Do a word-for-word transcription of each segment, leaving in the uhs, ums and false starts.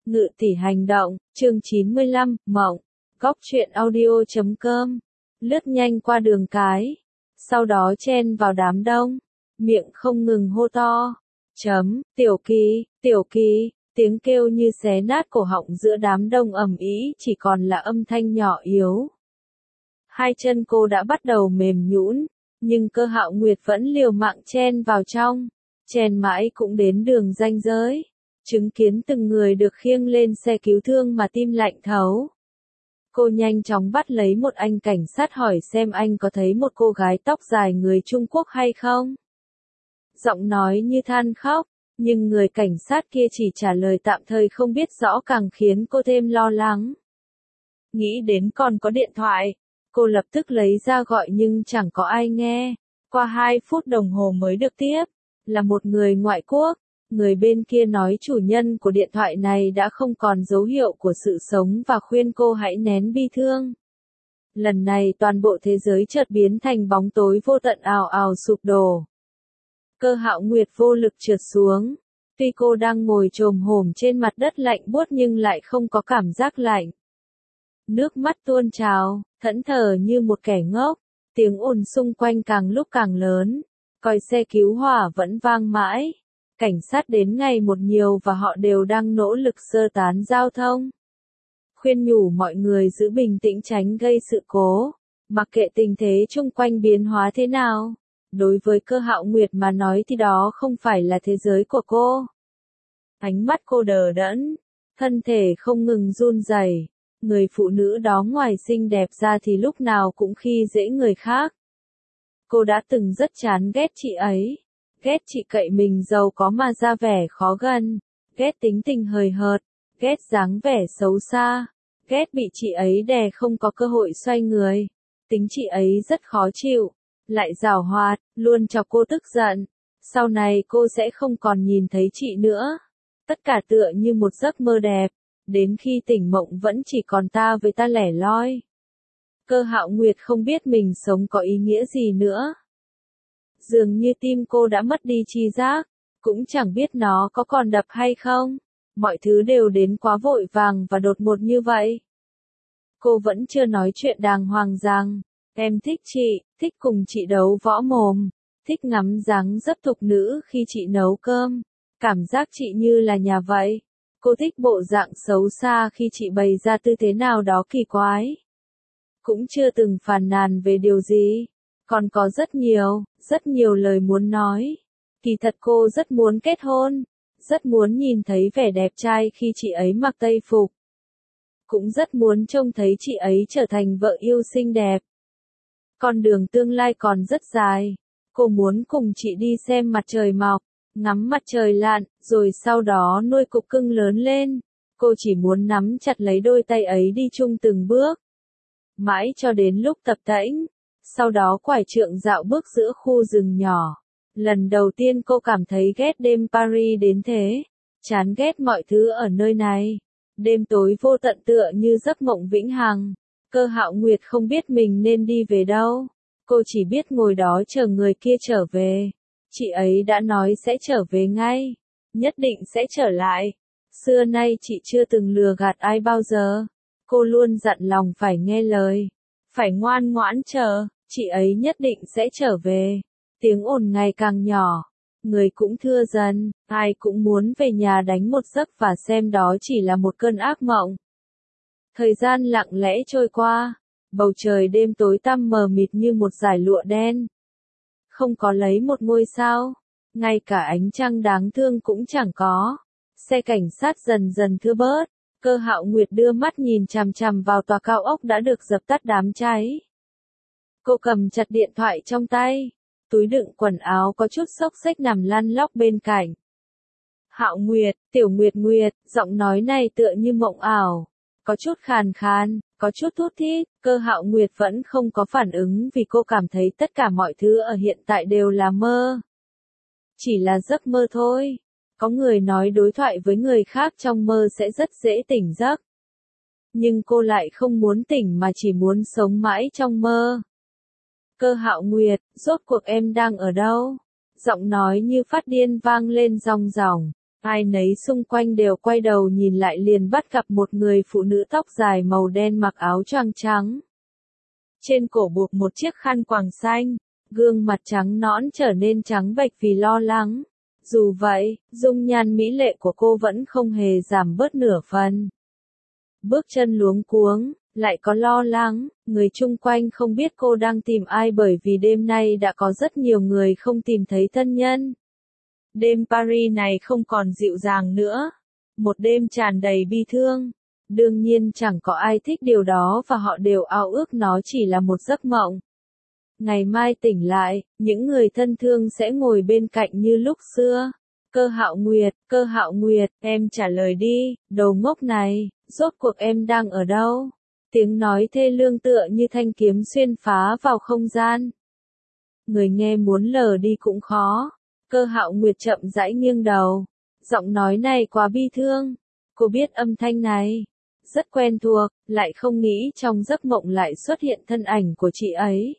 Ngự tỷ hành động, chương chín mươi lăm, Mộng, góc truyện audio chấm com, lướt nhanh qua đường cái, sau đó chen vào đám đông, miệng không ngừng hô to, chấm, tiểu kỳ, tiểu kỳ, tiếng kêu như xé nát cổ họng giữa đám đông ầm ĩ chỉ còn là âm thanh nhỏ yếu. Hai chân cô đã bắt đầu mềm nhũn, nhưng Cơ Hạo Nguyệt vẫn liều mạng chen vào trong, chen mãi cũng đến đường ranh giới. Chứng kiến từng người được khiêng lên xe cứu thương mà tim lạnh thấu. Cô nhanh chóng bắt lấy một anh cảnh sát hỏi xem anh có thấy một cô gái tóc dài người Trung Quốc hay không. Giọng nói như than khóc, nhưng người cảnh sát kia chỉ trả lời tạm thời không biết rõ càng khiến cô thêm lo lắng. Nghĩ đến còn có điện thoại, cô lập tức lấy ra gọi nhưng chẳng có ai nghe. Qua hai phút đồng hồ mới được tiếp, là một người ngoại quốc. Người bên kia nói chủ nhân của điện thoại này đã không còn dấu hiệu của sự sống và khuyên cô hãy nén bi thương. Lần này toàn bộ thế giới chợt biến thành bóng tối vô tận ào ào sụp đổ. Cơ Hạo Nguyệt vô lực trượt xuống. Tuy cô đang ngồi chồm hổm trên mặt đất lạnh buốt nhưng lại không có cảm giác lạnh. Nước mắt tuôn trào, thẫn thờ như một kẻ ngốc. Tiếng ồn xung quanh càng lúc càng lớn. Còi xe cứu hỏa vẫn vang mãi. Cảnh sát đến ngày một nhiều và họ đều đang nỗ lực sơ tán giao thông. Khuyên nhủ mọi người giữ bình tĩnh tránh gây sự cố. Mặc kệ tình thế chung quanh biến hóa thế nào. Đối với Cơ Hạo Nguyệt mà nói thì đó không phải là thế giới của cô. Ánh mắt cô đờ đẫn. Thân thể không ngừng run rẩy. Người phụ nữ đó ngoài xinh đẹp ra thì lúc nào cũng khi dễ người khác. Cô đã từng rất chán ghét chị ấy. Ghét chị cậy mình giàu có mà ra vẻ khó gần, ghét tính tình hời hợt, ghét dáng vẻ xấu xa, ghét bị chị ấy đè không có cơ hội xoay người. Tính chị ấy rất khó chịu, lại giảo hoạt, luôn chọc cô tức giận. Sau này cô sẽ không còn nhìn thấy chị nữa. Tất cả tựa như một giấc mơ đẹp, đến khi tỉnh mộng vẫn chỉ còn ta với ta lẻ loi. Cơ Hạo Nguyệt không biết mình sống có ý nghĩa gì nữa. Dường như tim cô đã mất đi tri giác, cũng chẳng biết nó có còn đập hay không. Mọi thứ đều đến quá vội vàng và đột ngột như vậy. Cô vẫn chưa nói chuyện đàng hoàng rằng, em thích chị, thích cùng chị đấu võ mồm, thích ngắm dáng dấp thục nữ khi chị nấu cơm. Cảm giác chị như là nhà vậy. Cô thích bộ dạng xấu xa khi chị bày ra tư thế nào đó kỳ quái. Cũng chưa từng phàn nàn về điều gì. Còn có rất nhiều, rất nhiều lời muốn nói. Kỳ thật cô rất muốn kết hôn, rất muốn nhìn thấy vẻ đẹp trai khi chị ấy mặc tây phục. Cũng rất muốn trông thấy chị ấy trở thành vợ yêu xinh đẹp. Con đường tương lai còn rất dài. Cô muốn cùng chị đi xem mặt trời mọc, ngắm mặt trời lặn, rồi sau đó nuôi cục cưng lớn lên. Cô chỉ muốn nắm chặt lấy đôi tay ấy đi chung từng bước. Mãi cho đến lúc tập tễnh. Sau đó quải trượng dạo bước giữa khu rừng nhỏ. Lần đầu tiên cô cảm thấy ghét đêm Paris đến thế. Chán ghét mọi thứ ở nơi này. Đêm tối vô tận tựa như giấc mộng vĩnh hằng. Cơ Hạo Nguyệt không biết mình nên đi về đâu. Cô chỉ biết ngồi đó chờ người kia trở về. Chị ấy đã nói sẽ trở về ngay. Nhất định sẽ trở lại. Xưa nay chị chưa từng lừa gạt ai bao giờ. Cô luôn dặn lòng phải nghe lời. Phải ngoan ngoãn chờ. Chị ấy nhất định sẽ trở về. Tiếng ồn ngày càng nhỏ. Người cũng thưa dần. Ai cũng muốn về nhà đánh một giấc và xem đó chỉ là một cơn ác mộng. Thời gian lặng lẽ trôi qua. Bầu trời đêm tối tăm mờ mịt như một dải lụa đen. Không có lấy một ngôi sao. Ngay cả ánh trăng đáng thương cũng chẳng có. Xe cảnh sát dần dần thưa bớt. Cơ Hạo Nguyệt đưa mắt nhìn chằm chằm vào tòa cao ốc đã được dập tắt đám cháy. Cô cầm chặt điện thoại trong tay, túi đựng quần áo có chút xốc xếch nằm lăn lóc bên cạnh. Hạo Nguyệt, Tiểu Nguyệt Nguyệt, giọng nói này tựa như mộng ảo, có chút khàn khàn, có chút thút thít. Cơ Hạo Nguyệt vẫn không có phản ứng vì cô cảm thấy tất cả mọi thứ ở hiện tại đều là mơ. Chỉ là giấc mơ thôi. Có người nói đối thoại với người khác trong mơ sẽ rất dễ tỉnh giấc. Nhưng cô lại không muốn tỉnh mà chỉ muốn sống mãi trong mơ. Cơ Hạo Nguyệt, rốt cuộc em đang ở đâu? Giọng nói như phát điên vang lên ròng ròng. Ai nấy xung quanh đều quay đầu nhìn lại liền bắt gặp một người phụ nữ tóc dài màu đen mặc áo choàng trắng. Trên cổ buộc một chiếc khăn quàng xanh, gương mặt trắng nõn trở nên trắng bệch vì lo lắng. Dù vậy, dung nhan mỹ lệ của cô vẫn không hề giảm bớt nửa phần. Bước chân luống cuống, lại có lo lắng, người chung quanh không biết cô đang tìm ai bởi vì đêm nay đã có rất nhiều người không tìm thấy thân nhân. Đêm Paris này không còn dịu dàng nữa. Một đêm tràn đầy bi thương. Đương nhiên chẳng có ai thích điều đó và họ đều ao ước nó chỉ là một giấc mộng. Ngày mai tỉnh lại, những người thân thương sẽ ngồi bên cạnh như lúc xưa. Cơ Hạo Nguyệt, Cơ Hạo Nguyệt, em trả lời đi, đồ ngốc này, rốt cuộc em đang ở đâu? Tiếng nói thê lương tựa như thanh kiếm xuyên phá vào không gian. Người nghe muốn lờ đi cũng khó. Cơ Hạo Nguyệt chậm rãi nghiêng đầu. Giọng nói này quá bi thương. Cô biết âm thanh này. Rất quen thuộc, lại không nghĩ trong giấc mộng lại xuất hiện thân ảnh của chị ấy.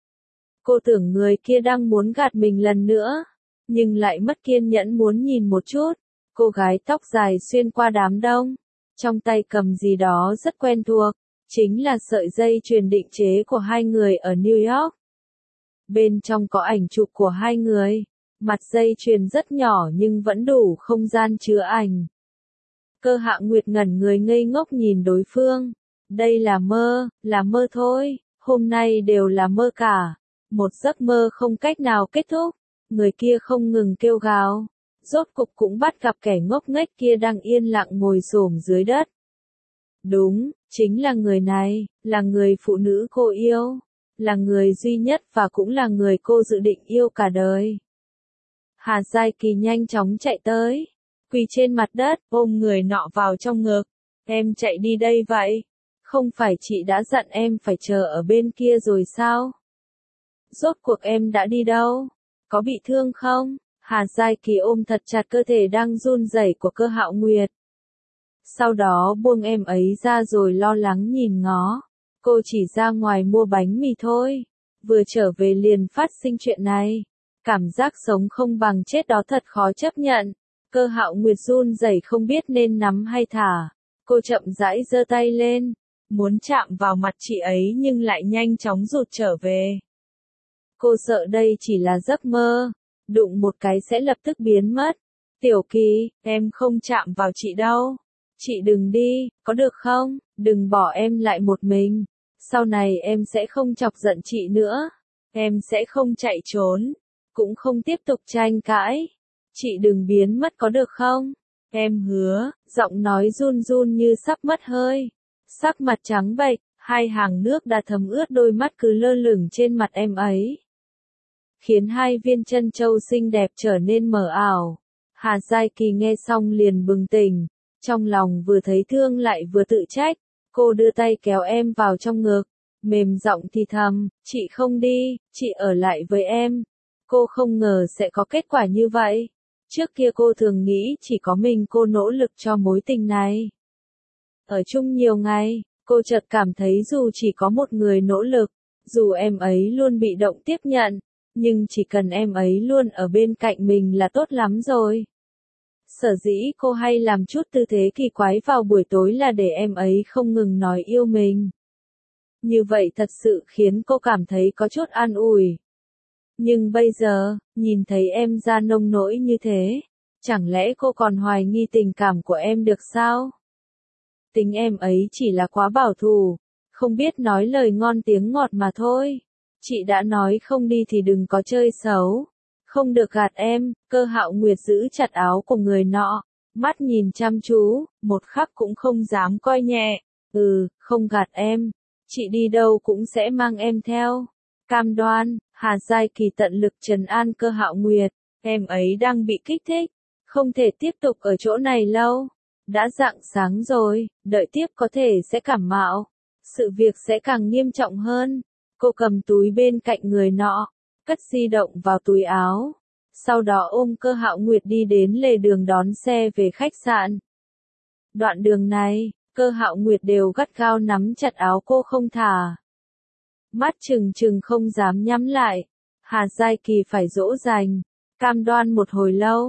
Cô tưởng người kia đang muốn gạt mình lần nữa. Nhưng lại mất kiên nhẫn muốn nhìn một chút. Cô gái tóc dài xuyên qua đám đông. Trong tay cầm gì đó rất quen thuộc. Chính là sợi dây chuyền định chế của hai người ở New York. Bên trong có ảnh chụp của hai người. Mặt dây chuyền rất nhỏ nhưng vẫn đủ không gian chứa ảnh. Cơ Hạo Nguyệt ngẩn người ngây ngốc nhìn đối phương. Đây là mơ, là mơ thôi, hôm nay đều là mơ cả. Một giấc mơ không cách nào kết thúc. Người kia không ngừng kêu gào. Rốt cục cũng bắt gặp kẻ ngốc nghếch kia đang yên lặng ngồi xổm dưới đất. Đúng, chính là người này, là người phụ nữ cô yêu. Là người duy nhất và cũng là người cô dự định yêu cả đời. Hà Giai Kỳ nhanh chóng chạy tới. Quỳ trên mặt đất, ôm người nọ vào trong ngực. Em chạy đi đây vậy? Không phải chị đã dặn em phải chờ ở bên kia rồi sao? Rốt cuộc em đã đi đâu? Có bị thương không? Hà Giai Kỳ ôm thật chặt cơ thể đang run rẩy của Cơ Hạo Nguyệt. Sau đó buông em ấy ra rồi lo lắng nhìn ngó. Cô chỉ ra ngoài mua bánh mì thôi. Vừa trở về liền phát sinh chuyện này. Cảm giác sống không bằng chết đó thật khó chấp nhận. Cơ Hạo Nguyệt run rẩy không biết nên nắm hay thả. Cô chậm rãi giơ tay lên. Muốn chạm vào mặt chị ấy nhưng lại nhanh chóng rụt trở về. Cô sợ đây chỉ là giấc mơ. Đụng một cái sẽ lập tức biến mất. Tiểu Kỳ, em không chạm vào chị đâu. Chị đừng đi, có được không? Đừng bỏ em lại một mình. Sau này em sẽ không chọc giận chị nữa. Em sẽ không chạy trốn. Cũng không tiếp tục tranh cãi. Chị đừng biến mất có được không? Em hứa, giọng nói run run như sắp mất hơi. Sắc mặt trắng bệch, hai hàng nước đã thấm ướt đôi mắt cứ lơ lửng trên mặt em ấy. Khiến hai viên chân châu xinh đẹp trở nên mờ ảo. Hà Giai Kỳ nghe xong liền bừng tỉnh. Trong lòng vừa thấy thương lại vừa tự trách. Cô đưa tay kéo em vào trong ngực. Mềm giọng thì thầm, chị không đi, chị ở lại với em. Cô không ngờ sẽ có kết quả như vậy. Trước kia cô thường nghĩ chỉ có mình cô nỗ lực cho mối tình này. Ở chung nhiều ngày, cô chợt cảm thấy dù chỉ có một người nỗ lực, dù em ấy luôn bị động tiếp nhận, nhưng chỉ cần em ấy luôn ở bên cạnh mình là tốt lắm rồi. Sở dĩ cô hay làm chút tư thế kỳ quái vào buổi tối là để em ấy không ngừng nói yêu mình. Như vậy thật sự khiến cô cảm thấy có chút an ủi. Nhưng bây giờ, nhìn thấy em ra nông nỗi như thế, chẳng lẽ cô còn hoài nghi tình cảm của em được sao? Tính em ấy chỉ là quá bảo thủ, không biết nói lời ngon tiếng ngọt mà thôi. Chị đã nói không đi thì đừng có chơi xấu. Không được gạt em. Cơ Hạo Nguyệt giữ chặt áo của người nọ, mắt nhìn chăm chú, một khắc cũng không dám coi nhẹ. Ừ, không gạt em. Chị đi đâu cũng sẽ mang em theo. Cam đoan. Hà Giai Kỳ tận lực trấn an Cơ Hạo Nguyệt. Em ấy đang bị kích thích. Không thể tiếp tục ở chỗ này lâu. Đã rạng sáng rồi, đợi tiếp có thể sẽ cảm mạo. Sự việc sẽ càng nghiêm trọng hơn. Cô cầm túi bên cạnh người nọ, cất di động vào túi áo. Sau đó ôm Cơ Hạo Nguyệt đi đến lề đường đón xe về khách sạn. Đoạn đường này, Cơ Hạo Nguyệt đều gắt gao nắm chặt áo cô không thả. Mắt trừng trừng không dám nhắm lại. Hà Giai Kỳ phải dỗ dành, cam đoan một hồi lâu.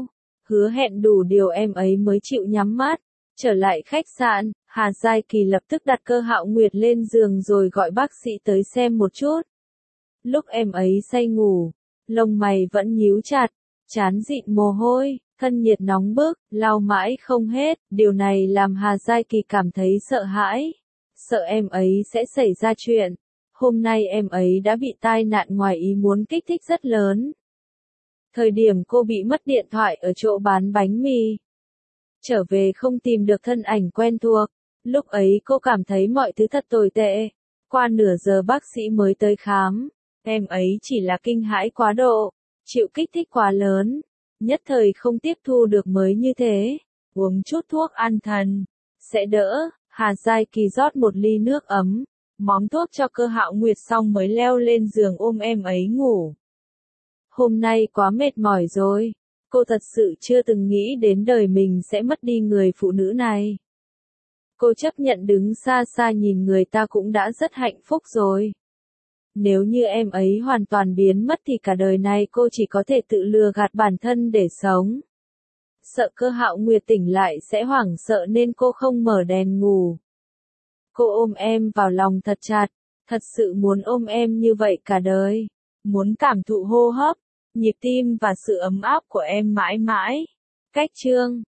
hứa hẹn đủ điều em ấy mới chịu nhắm mắt. Trở lại khách sạn, Hà Giai Kỳ lập tức đặt Cơ Hạo Nguyệt lên giường rồi gọi bác sĩ tới xem một chút. Lúc em ấy say ngủ, lông mày vẫn nhíu chặt, trán dịn mồ hôi, thân nhiệt nóng bức, lau mãi không hết, điều này làm Hà Giai Kỳ cảm thấy sợ hãi, sợ em ấy sẽ xảy ra chuyện. Hôm nay em ấy đã bị tai nạn ngoài ý muốn kích thích rất lớn. Thời điểm cô bị mất điện thoại ở chỗ bán bánh mì, trở về không tìm được thân ảnh quen thuộc, lúc ấy cô cảm thấy mọi thứ thật tồi tệ. Qua nửa giờ bác sĩ mới tới khám, em ấy chỉ là kinh hãi quá độ, chịu kích thích quá lớn, nhất thời không tiếp thu được mới như thế, uống chút thuốc an thần, sẽ đỡ. Hà Giai Kỳ rót một ly nước ấm, móm thuốc cho Cơ Hạo Nguyệt xong mới leo lên giường ôm em ấy ngủ. Hôm nay quá mệt mỏi rồi, cô thật sự chưa từng nghĩ đến đời mình sẽ mất đi người phụ nữ này. Cô chấp nhận đứng xa xa nhìn người ta cũng đã rất hạnh phúc rồi. Nếu như em ấy hoàn toàn biến mất thì cả đời này cô chỉ có thể tự lừa gạt bản thân để sống. Sợ Cơ Hạo Nguyệt tỉnh lại sẽ hoảng sợ nên cô không mở đèn ngủ. Cô ôm em vào lòng thật chặt, thật sự muốn ôm em như vậy cả đời, muốn cảm thụ hô hấp, nhịp tim và sự ấm áp của em mãi mãi. Cách chương